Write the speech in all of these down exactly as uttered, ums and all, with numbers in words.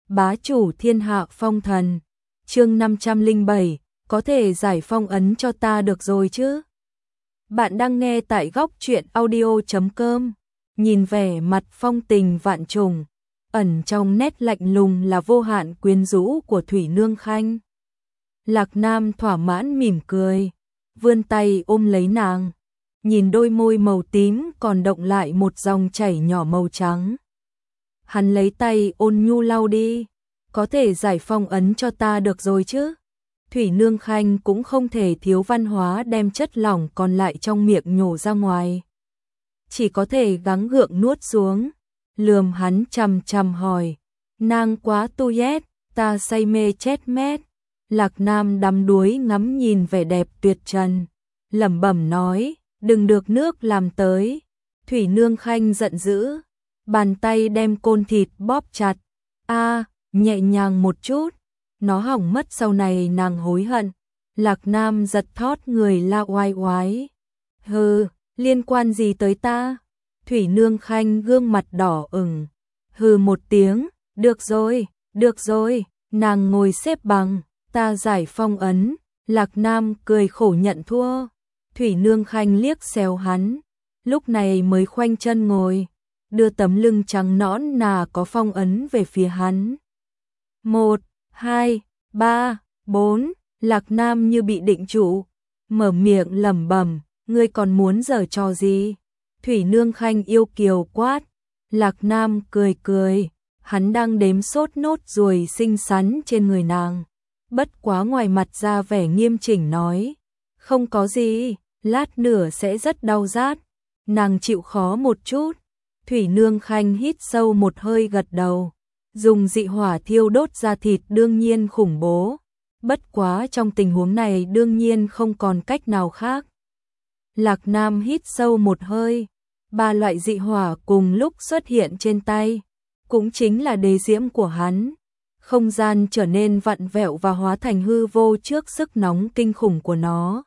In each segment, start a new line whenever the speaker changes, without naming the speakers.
bá chủ thiên hạ phong thần. Chương năm trăm lẻ bảy, có thể giải phong ấn cho ta được rồi chứ? Bạn đang nghe tại góc truyện audio chấm com. Nhìn vẻ mặt phong tình vạn trùng, ẩn trong nét lạnh lùng là vô hạn quyến rũ của Thủy Nương Khanh. Lạc Nam thỏa mãn mỉm cười, vươn tay ôm lấy nàng, nhìn đôi môi màu tím còn động lại một dòng chảy nhỏ màu trắng. Hắn lấy tay ôn nhu lau đi, có thể giải phong ấn cho ta được rồi chứ? Thủy Nương Khanh cũng không thể thiếu văn hóa đem chất lỏng còn lại trong miệng nhổ ra ngoài. Chỉ có thể gắng gượng nuốt xuống, lườm hắn chằm chằm hỏi, nàng quá tu yết, ta say mê chết mét. Lạc Nam đắm đuối ngắm nhìn vẻ đẹp tuyệt trần, lẩm bẩm nói, đừng được nước làm tới. Thủy Nương Khanh giận dữ, bàn tay đem côn thịt bóp chặt, a nhẹ nhàng một chút, nó hỏng mất sau này nàng hối hận. Lạc Nam giật thót người la oai oái, hừ, liên quan gì tới ta? Thủy Nương Khanh gương mặt đỏ ửng, hừ một tiếng, được rồi, được rồi, nàng ngồi xếp bằng, ta giải phong ấn. Lạc Nam cười khổ nhận thua. Thủy Nương Khanh liếc xéo hắn, lúc này mới khoanh chân ngồi, đưa tấm lưng trắng nõn nà có phong ấn về phía hắn. Một, hai, ba, bốn, Lạc Nam như bị định trụ, mở miệng lẩm bẩm, ngươi còn muốn giở trò gì? Thủy Nương Khanh yêu kiều quát. Lạc Nam cười cười, hắn đang đếm sốt nốt ruồi xinh xắn trên người nàng, bất quá ngoài mặt ra vẻ nghiêm chỉnh nói, không có gì, lát nữa sẽ rất đau rát, nàng chịu khó một chút. Thủy Nương Khanh hít sâu một hơi gật đầu, dùng dị hỏa thiêu đốt da thịt đương nhiên khủng bố, bất quá trong tình huống này đương nhiên không còn cách nào khác. Lạc Nam hít sâu một hơi, ba loại dị hỏa cùng lúc xuất hiện trên tay, cũng chính là đế diễm của hắn. Không gian trở nên vặn vẹo và hóa thành hư vô trước sức nóng kinh khủng của nó.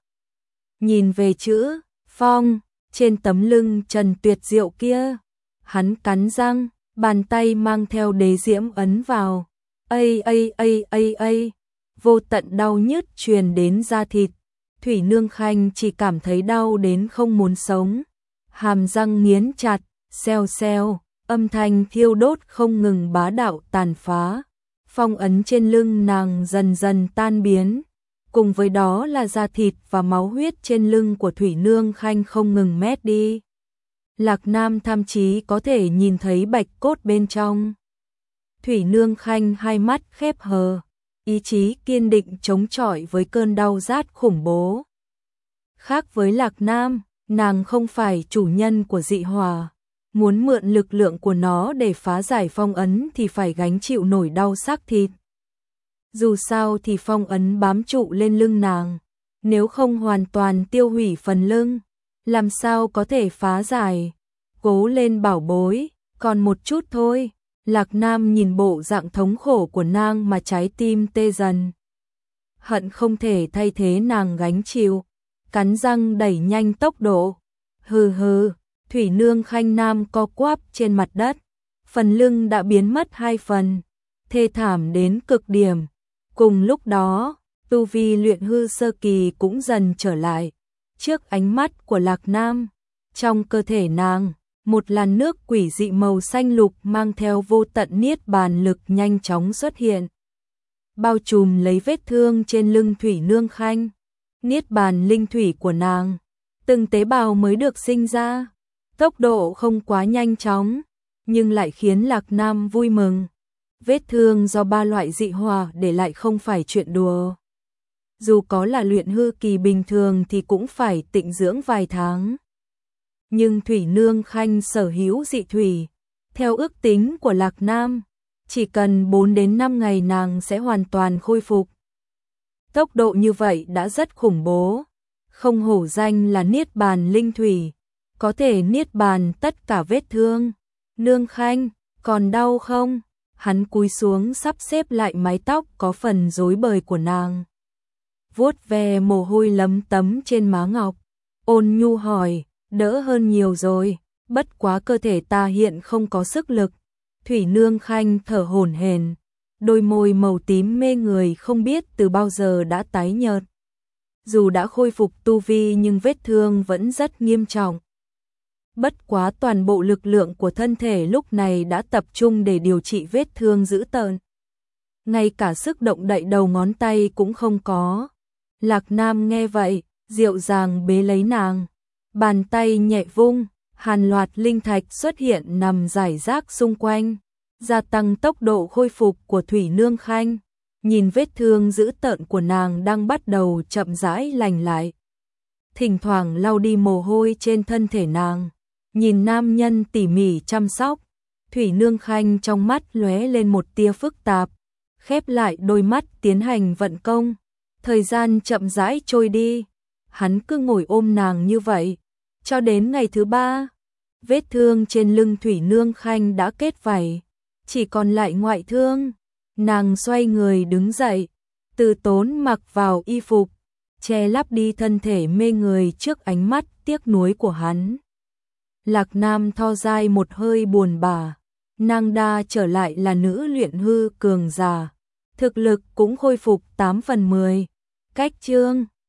Nhìn về chữ phong trên tấm lưng trần tuyệt diệu kia, hắn cắn răng, bàn tay mang theo đế diễm ấn vào. Ây ây ây ây ây, vô tận đau nhức truyền đến da thịt. Thủy Nương Khanh chỉ cảm thấy đau đến không muốn sống, hàm răng nghiến chặt, xèo xèo, âm thanh thiêu đốt không ngừng bá đạo tàn phá. Phong ấn trên lưng nàng dần dần tan biến, cùng với đó là da thịt và máu huyết trên lưng của Thủy Nương Khanh không ngừng mét đi. Lạc Nam thậm chí có thể nhìn thấy bạch cốt bên trong. Thủy Nương Khanh hai mắt khép hờ, ý chí kiên định chống chọi với cơn đau rát khủng bố. Khác với Lạc Nam, nàng không phải chủ nhân của dị hỏa, muốn mượn lực lượng của nó để phá giải phong ấn thì phải gánh chịu nổi đau xác thịt. Dù sao thì phong ấn bám trụ lên lưng nàng, nếu không hoàn toàn tiêu hủy phần lưng, làm sao có thể phá giải. Cố lên bảo bối, còn một chút thôi. Lạc Nam nhìn bộ dạng thống khổ của nàng mà trái tim tê dần. Hận không thể thay thế nàng gánh chịu, cắn răng đẩy nhanh tốc độ. Hừ hừ, Thủy Nương Khanh nam co quắp trên mặt đất, phần lưng đã biến mất hai phần, thê thảm đến cực điểm. Cùng lúc đó, tu vi luyện hư sơ kỳ cũng dần trở lại. Trước ánh mắt của Lạc Nam, trong cơ thể nàng, một làn nước quỷ dị màu xanh lục mang theo vô tận niết bàn lực nhanh chóng xuất hiện, bao trùm lấy vết thương trên lưng Thủy Nương Khanh. Niết bàn linh thủy của nàng, từng tế bào mới được sinh ra, tốc độ không quá nhanh chóng, nhưng lại khiến Lạc Nam vui mừng. Vết thương do ba loại dị hỏa để lại không phải chuyện đùa. Dù có là luyện hư kỳ bình thường thì cũng phải tịnh dưỡng vài tháng. Nhưng Thủy Nương Khanh sở hữu dị thủy, theo ước tính của Lạc Nam, chỉ cần bốn đến năm ngày nàng sẽ hoàn toàn khôi phục. Tốc độ như vậy đã rất khủng bố, không hổ danh là niết bàn linh thủy, có thể niết bàn tất cả vết thương. Nương Khanh, còn đau không? Hắn cúi xuống sắp xếp lại mái tóc có phần rối bời của nàng, vuốt ve mồ hôi lấm tấm trên má ngọc, ôn nhu hỏi, đỡ hơn nhiều rồi, bất quá cơ thể ta hiện không có sức lực. Thủy Nương Khanh thở hổn hển, đôi môi màu tím mê người không biết từ bao giờ đã tái nhợt. Dù đã khôi phục tu vi nhưng vết thương vẫn rất nghiêm trọng. Bất quá toàn bộ lực lượng của thân thể lúc này đã tập trung để điều trị vết thương dữ tợn. Ngay cả sức động đậy đầu ngón tay cũng không có. Lạc Nam nghe vậy, dịu dàng bế lấy nàng. Bàn tay nhẹ vung, hàn loạt linh thạch xuất hiện nằm rải rác xung quanh, gia tăng tốc độ khôi phục của Thủy Nương Khanh. Nhìn vết thương dữ tợn của nàng đang bắt đầu chậm rãi lành lại. Thỉnh thoảng lau đi mồ hôi trên thân thể nàng. Nhìn nam nhân tỉ mỉ chăm sóc, Thủy Nương Khanh trong mắt lóe lên một tia phức tạp, khép lại đôi mắt tiến hành vận công. Thời gian chậm rãi trôi đi, hắn cứ ngồi ôm nàng như vậy, cho đến ngày thứ ba. Vết thương trên lưng Thủy Nương Khanh đã kết vảy, chỉ còn lại ngoại thương. Nàng xoay người đứng dậy, từ tốn mặc vào y phục, che lấp đi thân thể mê người trước ánh mắt tiếc nuối của hắn. Lạc Nam tho dài một hơi buồn bã, nàng đa trở lại là nữ luyện hư cường giả, thực lực cũng khôi phục tám phần mười. Cách chương